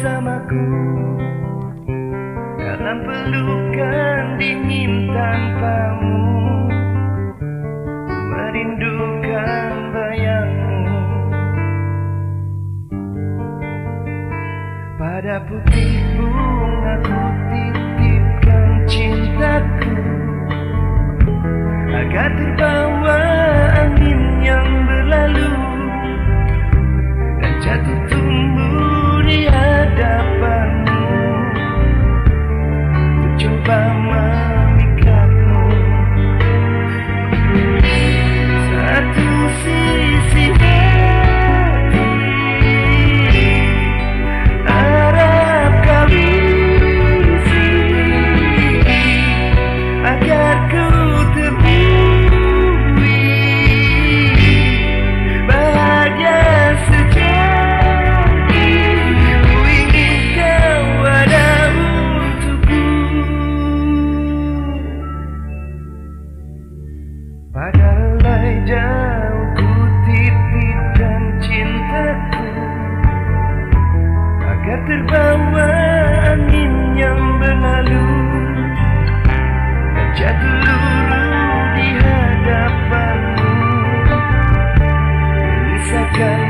bersamaku dalam pelukan dingin tanpamu, merindukan bayangmu. Pada putih bunga ku titipkan cintaku, agar terbawa angin yang berlalu dan jatuh tumbuh di hadapanmu. Ku coba memikatmu, satu sisi hati harap kau isi, agar ku terbui bahagia sejati. Ku ingin kau ada untukku. Pada helai jauh ku titipkan cintaku, agar terbawa angin yang berlalu dan jatuh luruh di hadapanmu, menyisakan